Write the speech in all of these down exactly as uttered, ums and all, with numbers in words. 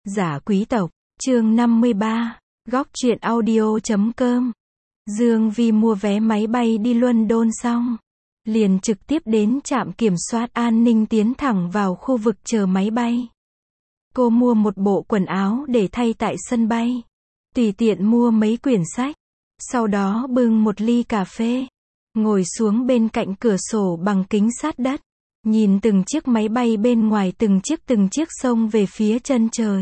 Giả quý tộc, chương năm mươi ba, góc truyện audio chấm com. Dương Vi mua vé máy bay đi London xong, liền trực tiếp đến trạm kiểm soát an ninh tiến thẳng vào khu vực chờ máy bay. Cô mua một bộ quần áo để thay tại sân bay, tùy tiện mua mấy quyển sách, sau đó bưng một ly cà phê, ngồi xuống bên cạnh cửa sổ bằng kính sát đất, nhìn từng chiếc máy bay bên ngoài từng chiếc từng chiếc xông về phía chân trời.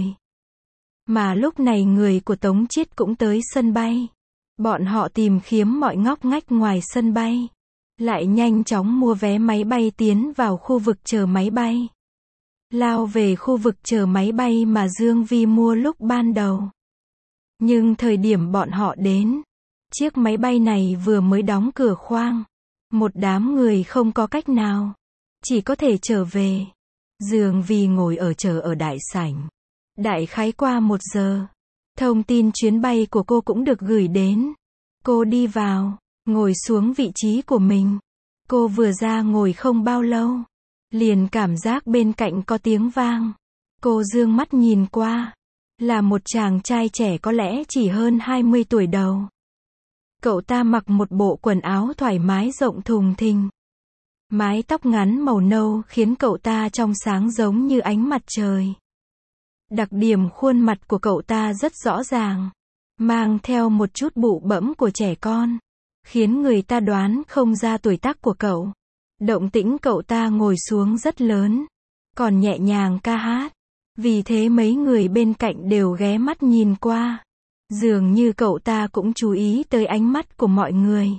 Mà lúc này người của Tống Chiết cũng tới sân bay. Bọn họ tìm kiếm mọi ngóc ngách ngoài sân bay, lại nhanh chóng mua vé máy bay tiến vào khu vực chờ máy bay. Lao về khu vực chờ máy bay mà Dương Vi mua lúc ban đầu. Nhưng thời điểm bọn họ đến, chiếc máy bay này vừa mới đóng cửa khoang. Một đám người không có cách nào, chỉ có thể trở về. Dương Vi ngồi ở chờ ở đại sảnh. Đại khái qua một giờ, thông tin chuyến bay của cô cũng được gửi đến. Cô đi vào, ngồi xuống vị trí của mình. Cô vừa ra ngồi không bao lâu, liền cảm giác bên cạnh có tiếng vang. Cô dương mắt nhìn qua, là một chàng trai trẻ có lẽ chỉ hơn hai mươi tuổi đầu. Cậu ta mặc một bộ quần áo thoải mái rộng thùng thình. Mái tóc ngắn màu nâu khiến cậu ta trong sáng giống như ánh mặt trời. Đặc điểm khuôn mặt của cậu ta rất rõ ràng, mang theo một chút bụ bẫm của trẻ con, khiến người ta đoán không ra tuổi tác của cậu. Động tĩnh cậu ta ngồi xuống rất lớn, còn nhẹ nhàng ca hát. Vì thế mấy người bên cạnh đều ghé mắt nhìn qua. Dường như cậu ta cũng chú ý tới ánh mắt của mọi người.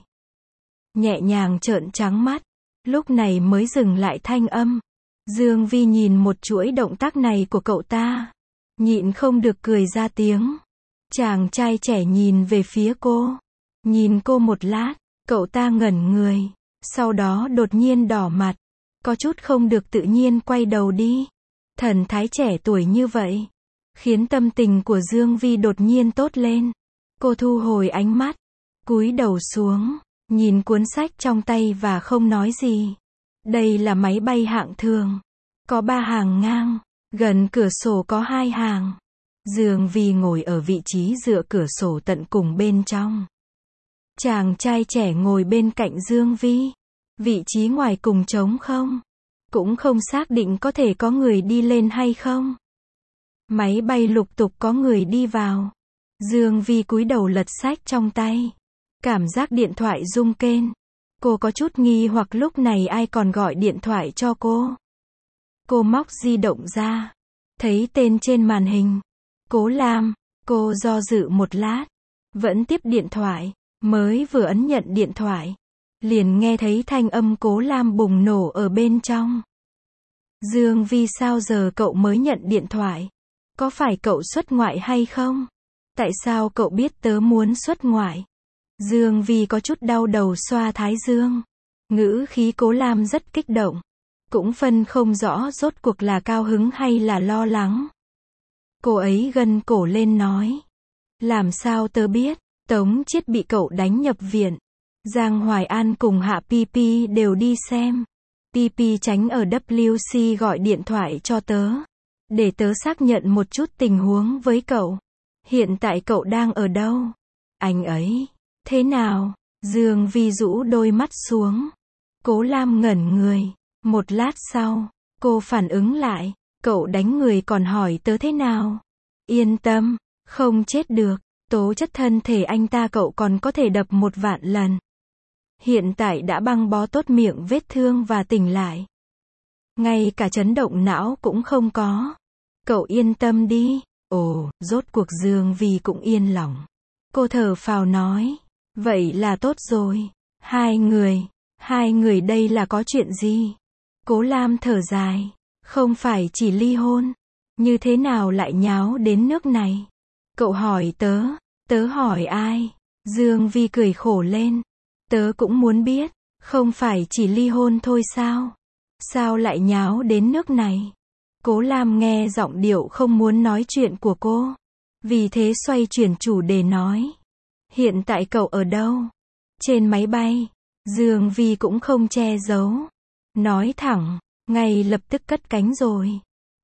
Nhẹ nhàng trợn trắng mắt, lúc này mới dừng lại thanh âm. Dương Vi nhìn một chuỗi động tác này của cậu ta, nhịn không được cười ra tiếng. Chàng trai trẻ nhìn về phía cô, nhìn cô một lát, cậu ta ngẩn người, sau đó đột nhiên đỏ mặt, có chút không được tự nhiên quay đầu đi. Thần thái trẻ tuổi như vậy, khiến tâm tình của Dương Vi đột nhiên tốt lên. Cô thu hồi ánh mắt, cúi đầu xuống, nhìn cuốn sách trong tay và không nói gì. Đây là máy bay hạng thường, có ba hàng ngang, gần cửa sổ có hai hàng. Dương Vi ngồi ở vị trí dựa cửa sổ tận cùng bên trong. Chàng trai trẻ ngồi bên cạnh Dương Vi. Vị trí ngoài cùng trống không, cũng không xác định có thể có người đi lên hay không. Máy bay lục tục có người đi vào. Dương Vi cúi đầu lật sách trong tay, cảm giác điện thoại rung kên. Cô có chút nghi hoặc lúc này ai còn gọi điện thoại cho cô. Cô móc di động ra, thấy tên trên màn hình, Cố Lam. Cô do dự một lát, vẫn tiếp điện thoại. Mới vừa ấn nhận điện thoại, liền nghe thấy thanh âm Cố Lam bùng nổ ở bên trong. Dương Vi, sao giờ cậu mới nhận điện thoại? Có phải cậu xuất ngoại hay không? Tại sao cậu biết tớ muốn xuất ngoại? Dương Vi có chút đau đầu xoa thái dương. Ngữ khí Cố Lam rất kích động, cũng phân không rõ rốt cuộc là cao hứng hay là lo lắng. Cô ấy gân cổ lên nói, làm sao tớ biết? Tống Chiết bị cậu đánh nhập viện. Giang Hoài An cùng Hạ Pi Pi đều đi xem. Pi Pi tránh ở W C gọi điện thoại cho tớ, để tớ xác nhận một chút tình huống với cậu. Hiện tại cậu đang ở đâu? Anh ấy thế nào? Dương Vi rũ đôi mắt xuống. Cố Lam ngẩn người. Một lát sau, cô phản ứng lại. Cậu đánh người còn hỏi tớ thế nào? Yên tâm, không chết được. Tố chất thân thể anh ta cậu còn có thể đập một vạn lần. Hiện tại đã băng bó tốt miệng vết thương và tỉnh lại. Ngay cả chấn động não cũng không có. Cậu yên tâm đi. Ồ, rốt cuộc Dương Vi cũng yên lòng. Cô thở phào nói, vậy là tốt rồi. Hai người, hai người đây là có chuyện gì? Cố Lam thở dài, không phải chỉ ly hôn, như thế nào lại nháo đến nước này? Cậu hỏi tớ, tớ hỏi ai? Dương Vi cười khổ lên. Tớ cũng muốn biết, không phải chỉ ly hôn thôi sao? Sao lại nháo đến nước này? Cố Lam nghe giọng điệu không muốn nói chuyện của cô, vì thế xoay chuyển chủ đề nói. Hiện tại cậu ở đâu? Trên máy bay. Dương Vi cũng không che giấu, nói thẳng, ngay lập tức cất cánh rồi.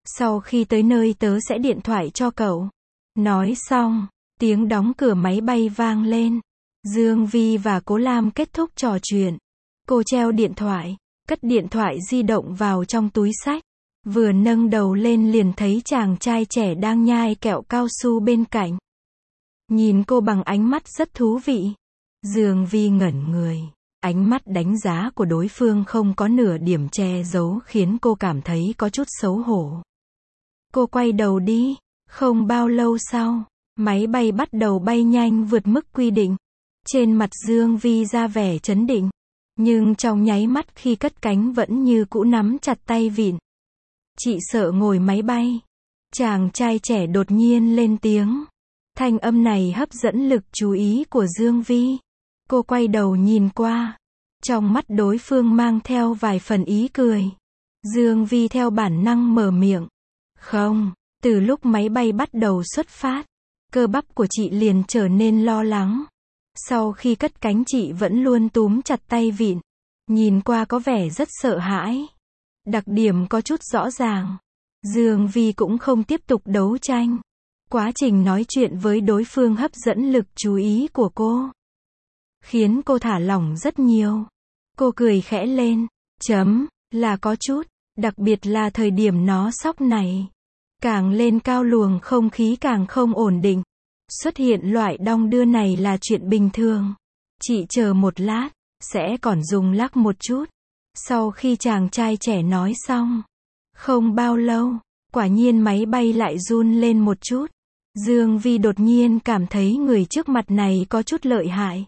Sau khi tới nơi tớ sẽ điện thoại cho cậu. Nói xong, tiếng đóng cửa máy bay vang lên. Dương Vi và Cố Lam kết thúc trò chuyện. Cô treo điện thoại, cất điện thoại di động vào trong túi xách. Vừa nâng đầu lên liền thấy chàng trai trẻ đang nhai kẹo cao su bên cạnh. Nhìn cô bằng ánh mắt rất thú vị. Dương Vi ngẩn người. Ánh mắt đánh giá của đối phương không có nửa điểm che giấu khiến cô cảm thấy có chút xấu hổ. Cô quay đầu đi. Không bao lâu sau, máy bay bắt đầu bay nhanh vượt mức quy định. Trên mặt Dương Vi ra vẻ trấn định. Nhưng trong nháy mắt khi cất cánh vẫn như cũ nắm chặt tay vịn. Chị sợ ngồi máy bay. Chàng trai trẻ đột nhiên lên tiếng. Thanh âm này hấp dẫn lực chú ý của Dương Vi. Cô quay đầu nhìn qua. Trong mắt đối phương mang theo vài phần ý cười. Dương Vi theo bản năng mở miệng. Không, từ lúc máy bay bắt đầu xuất phát, cơ bắp của chị liền trở nên lo lắng. Sau khi cất cánh chị vẫn luôn túm chặt tay vịn. Nhìn qua có vẻ rất sợ hãi. Đặc điểm có chút rõ ràng. Dương Vi cũng không tiếp tục đấu tranh. Quá trình nói chuyện với đối phương hấp dẫn lực chú ý của cô. Khiến cô thả lỏng rất nhiều. Cô cười khẽ lên. Chấm, là có chút. Đặc biệt là thời điểm nó sóc này. Càng lên cao luồng không khí càng không ổn định. Xuất hiện loại đong đưa này là chuyện bình thường. Chị chờ một lát, sẽ còn dùng lắc một chút. Sau khi chàng trai trẻ nói xong. Không bao lâu, quả nhiên máy bay lại run lên một chút. Dương Vi đột nhiên cảm thấy người trước mặt này có chút lợi hại.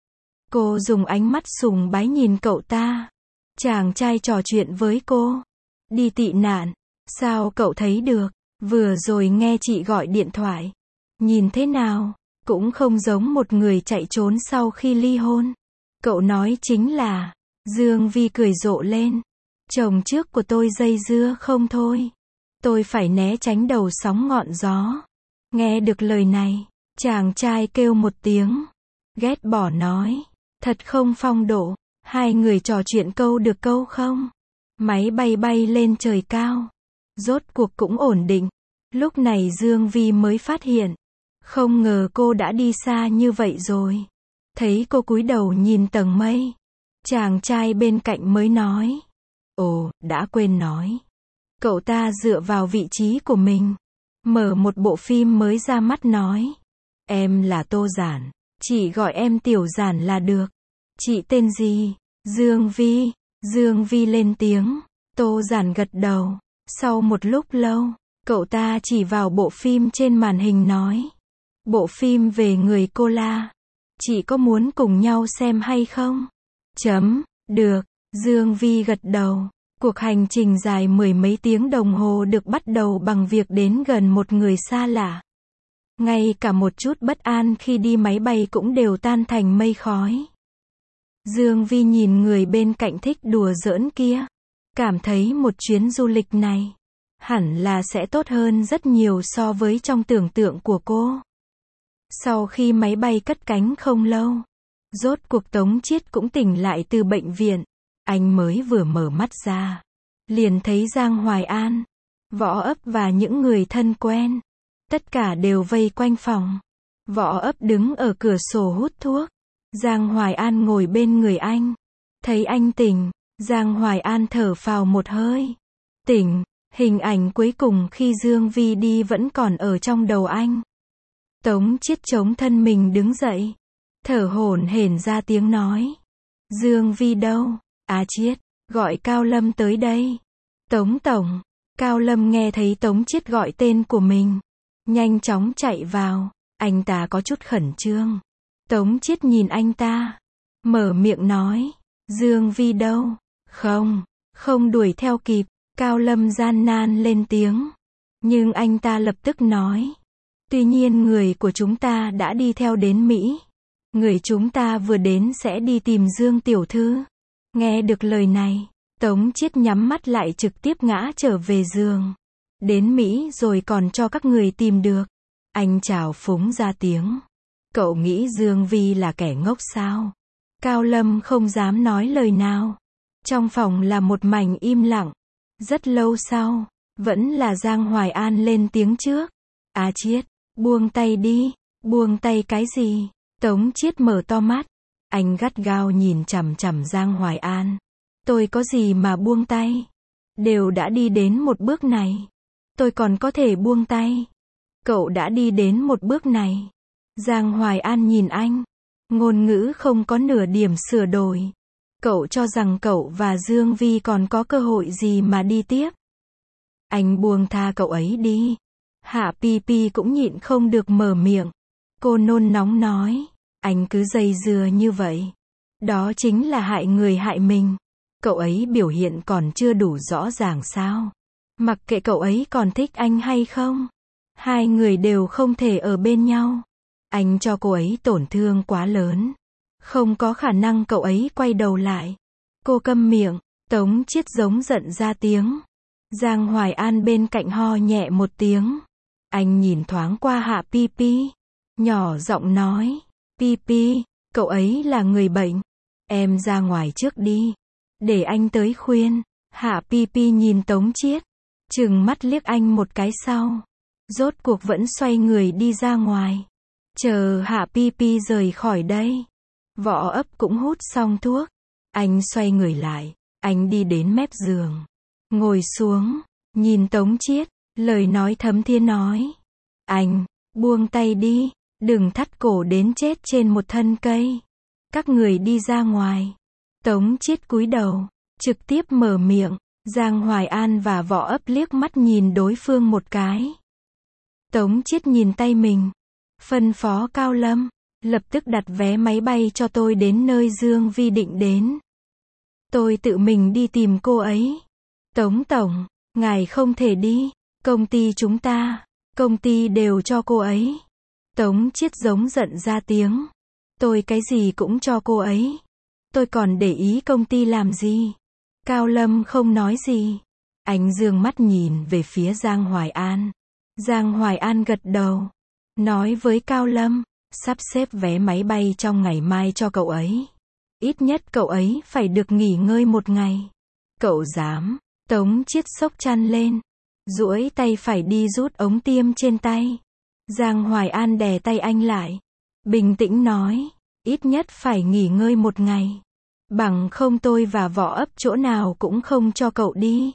Cô dùng ánh mắt sùng bái nhìn cậu ta. Chàng trai trò chuyện với cô. Đi tị nạn. Sao cậu thấy được? Vừa rồi nghe chị gọi điện thoại. Nhìn thế nào? Cũng không giống một người chạy trốn sau khi ly hôn. Cậu nói chính là. Dương Vi cười rộ lên. Chồng trước của tôi dây dưa không thôi. Tôi phải né tránh đầu sóng ngọn gió. Nghe được lời này, chàng trai kêu một tiếng. Ghét bỏ nói. Thật không phong độ. Hai người trò chuyện câu được câu không? Máy bay bay lên trời cao. Rốt cuộc cũng ổn định. Lúc này Dương Vi mới phát hiện. Không ngờ cô đã đi xa như vậy rồi. Thấy cô cúi đầu nhìn tầng mây. Chàng trai bên cạnh mới nói. Ồ, đã quên nói. Cậu ta dựa vào vị trí của mình. Mở một bộ phim mới ra mắt nói. Em là Tô Giản. Chị gọi em Tiểu Giản là được. Chị tên gì? Dương Vi. Dương Vi lên tiếng. Tô Giản gật đầu. Sau một lúc lâu, cậu ta chỉ vào bộ phim trên màn hình nói. Bộ phim về người cô La. Chị có muốn cùng nhau xem hay không? Chấm, được. Dương Vi gật đầu. Cuộc hành trình dài mười mấy tiếng đồng hồ được bắt đầu bằng việc đến gần một người xa lạ. Ngay cả một chút bất an khi đi máy bay cũng đều tan thành mây khói. Dương Vi nhìn người bên cạnh thích đùa giỡn kia. Cảm thấy một chuyến du lịch này hẳn là sẽ tốt hơn rất nhiều so với trong tưởng tượng của cô. Sau khi máy bay cất cánh không lâu, rốt cuộc Tống Chiết cũng tỉnh lại từ bệnh viện. Anh mới vừa mở mắt ra, liền thấy Giang Hoài An, Võ Ấp và những người thân quen. Tất cả đều vây quanh phòng. Võ Ấp đứng ở cửa sổ hút thuốc. Giang Hoài An ngồi bên người anh. Thấy anh tỉnh, Giang Hoài An thở phào một hơi. Tỉnh, hình ảnh cuối cùng khi Dương Vi đi vẫn còn ở trong đầu anh. Tống Chiết chống thân mình đứng dậy. Thở hổn hển ra tiếng nói. Dương Vi đâu? À Chiết, gọi Cao Lâm tới đây. Tống Tổng. Cao Lâm nghe thấy Tống Chiết gọi tên của mình. Nhanh chóng chạy vào. Anh ta có chút khẩn trương. Tống Chiết nhìn anh ta. Mở miệng nói. Dương Vi đâu? Không, không đuổi theo kịp. Cao Lâm gian nan lên tiếng. Nhưng anh ta lập tức nói. Tuy nhiên người của chúng ta đã đi theo đến Mỹ. Người chúng ta vừa đến sẽ đi tìm Dương Tiểu Thư. Nghe được lời này, Tống Chiết nhắm mắt lại trực tiếp ngã trở về giường. Đến Mỹ rồi còn cho các người tìm được. Anh chào phúng ra tiếng. Cậu nghĩ Dương Vi là kẻ ngốc sao? Cao Lâm không dám nói lời nào. Trong phòng là một mảnh im lặng. Rất lâu sau, Vẫn là Giang Hoài An lên tiếng trước. A Chiết, buông tay đi. Buông tay cái gì? Tống Chiết mở to mắt. Anh gắt gao nhìn chằm chằm Giang Hoài An. Tôi có gì mà buông tay? Đều đã đi đến một bước này. Tôi còn có thể buông tay. Cậu đã đi đến một bước này. Giang Hoài An nhìn anh. Ngôn ngữ không có nửa điểm sửa đổi. Cậu cho rằng cậu và Dương Vi còn có cơ hội gì mà đi tiếp? Anh buông tha cậu ấy đi. Hạ Pi Pi cũng nhịn không được mở miệng. Cô nôn nóng nói. Anh cứ dây dưa như vậy. Đó chính là hại người hại mình. Cậu ấy biểu hiện còn chưa đủ rõ ràng sao? Mặc kệ cậu ấy còn thích anh hay không. Hai người đều không thể ở bên nhau. Anh cho cô ấy tổn thương quá lớn. Không có khả năng cậu ấy quay đầu lại. Cô câm miệng. Tống Chiết giống giận ra tiếng. Giang Hoài An bên cạnh ho nhẹ một tiếng. Anh nhìn thoáng qua Hạ Pi Pi. Nhỏ giọng nói. Pi Pi, cậu ấy là người bệnh. Em ra ngoài trước đi. Để anh tới khuyên. Hạ Pi Pi nhìn Tống Chiết. Trừng mắt liếc anh một cái sau. Rốt cuộc vẫn xoay người đi ra ngoài. Chờ Hạ Pi Pi rời khỏi đây. Võ ấp cũng hút xong thuốc. Anh xoay người lại. Anh đi đến mép giường. Ngồi xuống. Nhìn Tống Chiết. Lời nói thấm thiên nói. Anh, buông tay đi. Đừng thắt cổ đến chết trên một thân cây. Các người đi ra ngoài. Tống Chiết cúi đầu. Trực tiếp mở miệng. Giang Hoài An và Võ ấp liếc mắt nhìn đối phương một cái. Tống Chiết nhìn tay mình. Phân phó Cao Lâm. Lập tức đặt vé máy bay cho tôi đến nơi Dương Vi định đến. Tôi tự mình đi tìm cô ấy. Tống Tổng, ngài không thể đi. Công ty chúng ta, công ty đều cho cô ấy. Tống Chiết giống giận ra tiếng. Tôi cái gì cũng cho cô ấy. Tôi còn để ý công ty làm gì? Cao Lâm không nói gì. Anh dương mắt nhìn về phía Giang Hoài An. Giang Hoài An gật đầu. Nói với Cao Lâm, sắp xếp vé máy bay trong ngày mai cho cậu ấy. Ít nhất cậu ấy phải được nghỉ ngơi một ngày. Cậu dám? Tống Chiết xốc chăn lên. Duỗi tay phải đi rút ống tiêm trên tay. Giang Hoài An đè tay anh lại. Bình tĩnh nói, ít nhất phải nghỉ ngơi một ngày. Bằng không tôi và Võ ấp chỗ nào cũng không cho cậu đi.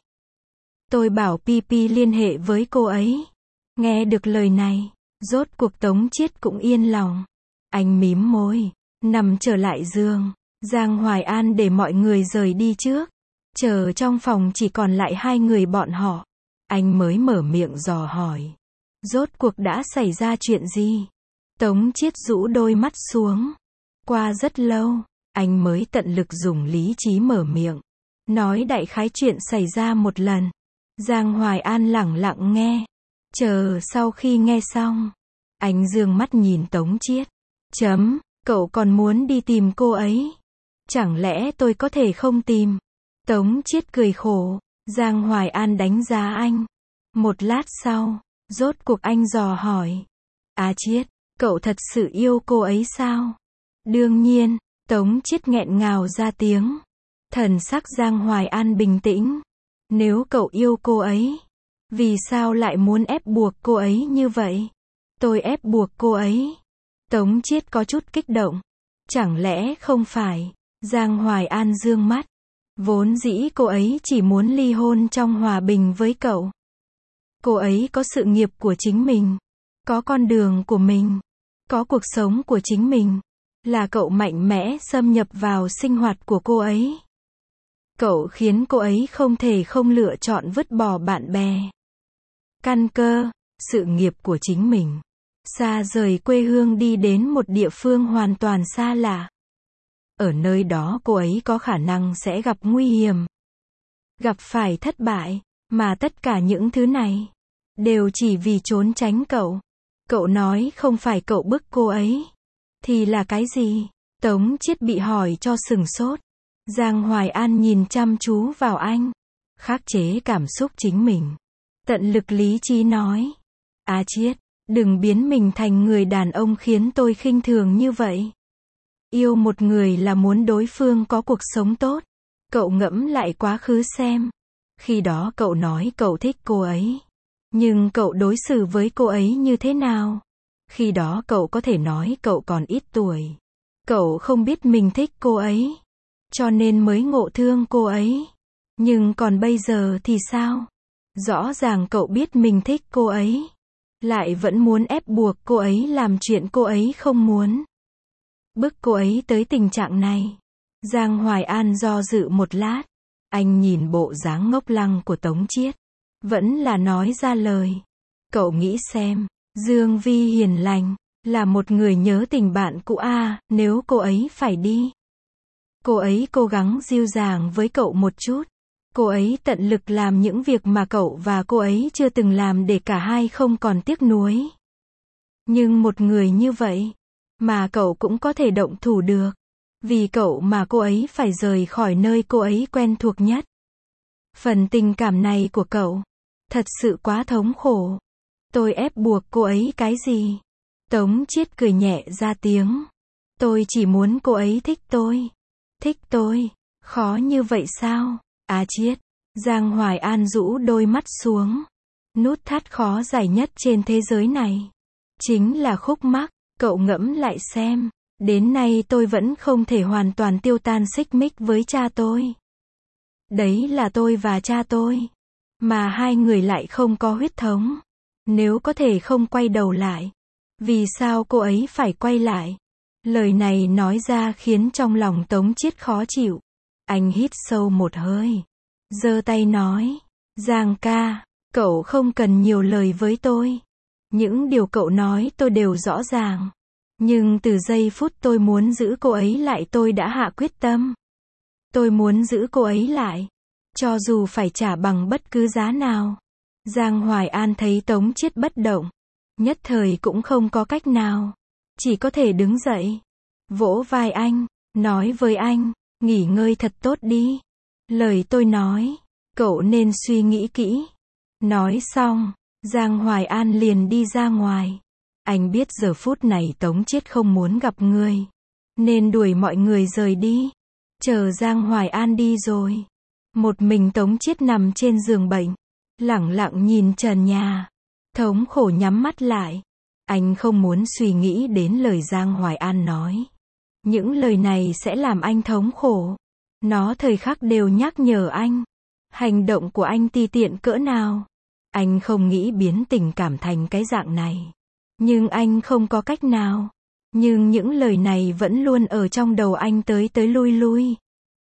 Tôi bảo Pi Pi liên hệ với cô ấy. Nghe được lời này, rốt cuộc Tống Chiết cũng yên lòng. Anh mím môi, nằm trở lại giường. Giang Hoài An để mọi người rời đi trước. Chờ trong phòng chỉ còn lại hai người bọn họ. Anh mới mở miệng dò hỏi. Rốt cuộc đã xảy ra chuyện gì? Tống Chiết rũ đôi mắt xuống. Qua rất lâu, anh mới tận lực dùng lý trí mở miệng. Nói đại khái chuyện xảy ra một lần. Giang Hoài An lẳng lặng nghe. Chờ sau khi nghe xong, anh dương mắt nhìn Tống Chiết. Chấm, cậu còn muốn đi tìm cô ấy? Chẳng lẽ tôi có thể không tìm? Tống Chiết cười khổ. Giang Hoài An đánh giá anh. Một lát sau, rốt cuộc anh dò hỏi. A Chiết, cậu thật sự yêu cô ấy sao? Đương nhiên, Tống Chiết nghẹn ngào ra tiếng. Thần sắc Giang Hoài An bình tĩnh. Nếu cậu yêu cô ấy, vì sao lại muốn ép buộc cô ấy như vậy? Tôi ép buộc cô ấy. Tống Chiết có chút kích động. Chẳng lẽ không phải? Giang Hoài An dương mắt. Vốn dĩ cô ấy chỉ muốn ly hôn trong hòa bình với cậu. Cô ấy có sự nghiệp của chính mình. Có con đường của mình. Có cuộc sống của chính mình. Là cậu mạnh mẽ xâm nhập vào sinh hoạt của cô ấy. Cậu khiến cô ấy không thể không lựa chọn vứt bỏ bạn bè, căn cơ, sự nghiệp của chính mình. Xa rời quê hương đi đến một địa phương hoàn toàn xa lạ. Ở nơi đó cô ấy có khả năng sẽ gặp nguy hiểm, gặp phải thất bại, mà tất cả những thứ này đều chỉ vì trốn tránh cậu. Cậu nói không phải cậu bức cô ấy, thì là cái gì? Tống Chiết bị hỏi cho sừng sốt. Giang Hoài An nhìn chăm chú vào anh, khắc chế cảm xúc chính mình. Tận lực lý trí nói. A Chiết, đừng biến mình thành người đàn ông khiến tôi khinh thường như vậy. Yêu một người là muốn đối phương có cuộc sống tốt. Cậu ngẫm lại quá khứ xem. Khi đó cậu nói cậu thích cô ấy. Nhưng cậu đối xử với cô ấy như thế nào? Khi đó cậu có thể nói cậu còn ít tuổi. Cậu không biết mình thích cô ấy. Cho nên mới ngộ thương cô ấy. Nhưng còn bây giờ thì sao? Rõ ràng cậu biết mình thích cô ấy. Lại vẫn muốn ép buộc cô ấy làm chuyện cô ấy không muốn. Bức cô ấy tới tình trạng này. Giang Hoài An do dự một lát. Anh nhìn bộ dáng ngốc lăng của Tống Chiết. Vẫn là nói ra lời. Cậu nghĩ xem, Dương Vi hiền lành, là một người nhớ tình bạn cũ à, nếu cô ấy phải đi. Cô ấy cố gắng dịu dàng với cậu một chút. Cô ấy tận lực làm những việc mà cậu và cô ấy chưa từng làm để cả hai không còn tiếc nuối. Nhưng một người như vậy, mà cậu cũng có thể động thủ được. Vì cậu mà cô ấy phải rời khỏi nơi cô ấy quen thuộc nhất. Phần tình cảm này của cậu, thật sự quá thống khổ. Tôi ép buộc cô ấy cái gì? Tống Chiết cười nhẹ ra tiếng. Tôi chỉ muốn cô ấy thích tôi. Thích tôi? Khó như vậy sao? À Chiết. Giang Hoài An rũ đôi mắt xuống. Nút thắt khó giải nhất trên thế giới này. Chính là khúc mắc. Cậu ngẫm lại xem. Đến nay tôi vẫn không thể hoàn toàn tiêu tan xích mích với cha tôi. Đấy là tôi và cha tôi. Mà hai người lại không có huyết thống. Nếu có thể không quay đầu lại. Vì sao cô ấy phải quay lại? Lời này nói ra khiến trong lòng Tống Chiết khó chịu. Anh hít sâu một hơi. Giơ tay nói. Giang ca, cậu không cần nhiều lời với tôi. Những điều cậu nói tôi đều rõ ràng. Nhưng từ giây phút tôi muốn giữ cô ấy lại tôi đã hạ quyết tâm. Tôi muốn giữ cô ấy lại. Cho dù phải trả bằng bất cứ giá nào. Giang Hoài An thấy Tống Chiết bất động. Nhất thời cũng không có cách nào. Chỉ có thể đứng dậy. Vỗ vai anh. Nói với anh. Nghỉ ngơi thật tốt đi. Lời tôi nói. Cậu nên suy nghĩ kỹ. Nói xong. Giang Hoài An liền đi ra ngoài. Anh biết giờ phút này Tống Chiết không muốn gặp người. Nên đuổi mọi người rời đi. Chờ Giang Hoài An đi rồi. Một mình Tống Chiết nằm trên giường bệnh. Lẳng lặng nhìn trần nhà. Thống khổ nhắm mắt lại. Anh không muốn suy nghĩ đến lời Giang Hoài An nói. Những lời này sẽ làm anh thống khổ. Nó thời khắc đều nhắc nhở anh. Hành động của anh ti tiện cỡ nào. Anh không nghĩ biến tình cảm thành cái dạng này. Nhưng anh không có cách nào. Nhưng những lời này vẫn luôn ở trong đầu anh tới tới lui lui.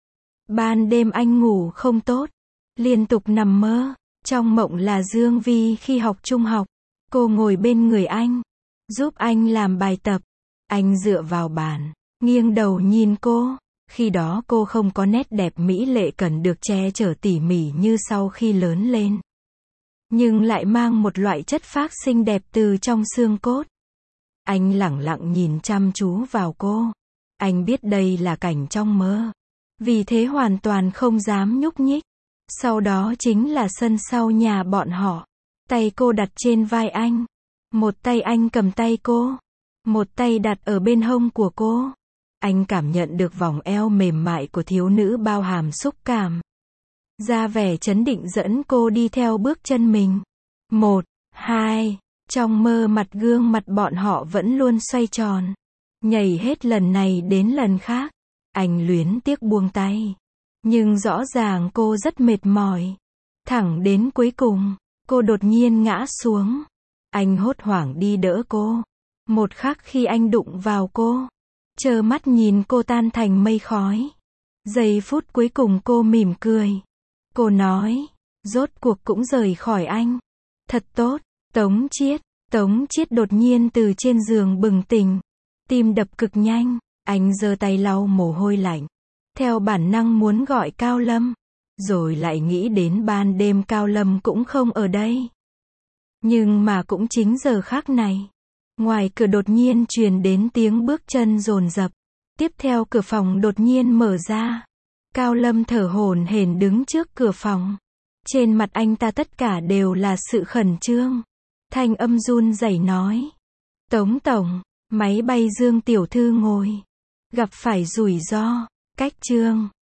Ban đêm anh ngủ không tốt. Liên tục nằm mơ. Trong mộng là Dương Vi khi học trung học. Cô ngồi bên người anh. Giúp anh làm bài tập. Anh dựa vào bàn. Nghiêng đầu nhìn cô. Khi đó cô không có nét đẹp mỹ lệ cần được che chở tỉ mỉ như sau khi lớn lên. Nhưng lại mang một loại chất phác xinh đẹp từ trong xương cốt. Anh lẳng lặng nhìn chăm chú vào cô. Anh biết đây là cảnh trong mơ. Vì thế hoàn toàn không dám nhúc nhích. Sau đó chính là sân sau nhà bọn họ. Tay cô đặt trên vai anh. Một tay anh cầm tay cô. Một tay đặt ở bên hông của cô. Anh cảm nhận được vòng eo mềm mại của thiếu nữ bao hàm xúc cảm. Ra vẻ trấn định dẫn cô đi theo bước chân mình. Một, hai, trong mơ mặt gương mặt bọn họ vẫn luôn xoay tròn. Nhảy hết lần này đến lần khác. Anh luyến tiếc buông tay. Nhưng rõ ràng cô rất mệt mỏi. Thẳng đến cuối cùng, cô đột nhiên ngã xuống. Anh hốt hoảng đi đỡ cô. Một khắc khi anh đụng vào cô. Trơ mắt nhìn cô tan thành mây khói. Giây phút cuối cùng cô mỉm cười. Cô nói, rốt cuộc cũng rời khỏi anh. Thật tốt, Tống Chiết. Tống Chiết đột nhiên từ trên giường bừng tỉnh. Tim đập cực nhanh. Anh giơ tay lau mồ hôi lạnh. Theo bản năng muốn gọi Cao Lâm. Rồi lại nghĩ đến ban đêm Cao Lâm cũng không ở đây. Nhưng mà cũng chính giờ khắc này. Ngoài cửa đột nhiên truyền đến tiếng bước chân dồn dập. Tiếp theo cửa phòng đột nhiên mở ra. Cao Lâm thở hổn hển đứng trước cửa phòng. Trên mặt anh ta tất cả đều là sự khẩn trương. Thanh âm run rẩy nói. Tống tổng, máy bay Dương tiểu thư ngồi. Gặp phải rủi ro. Cách chương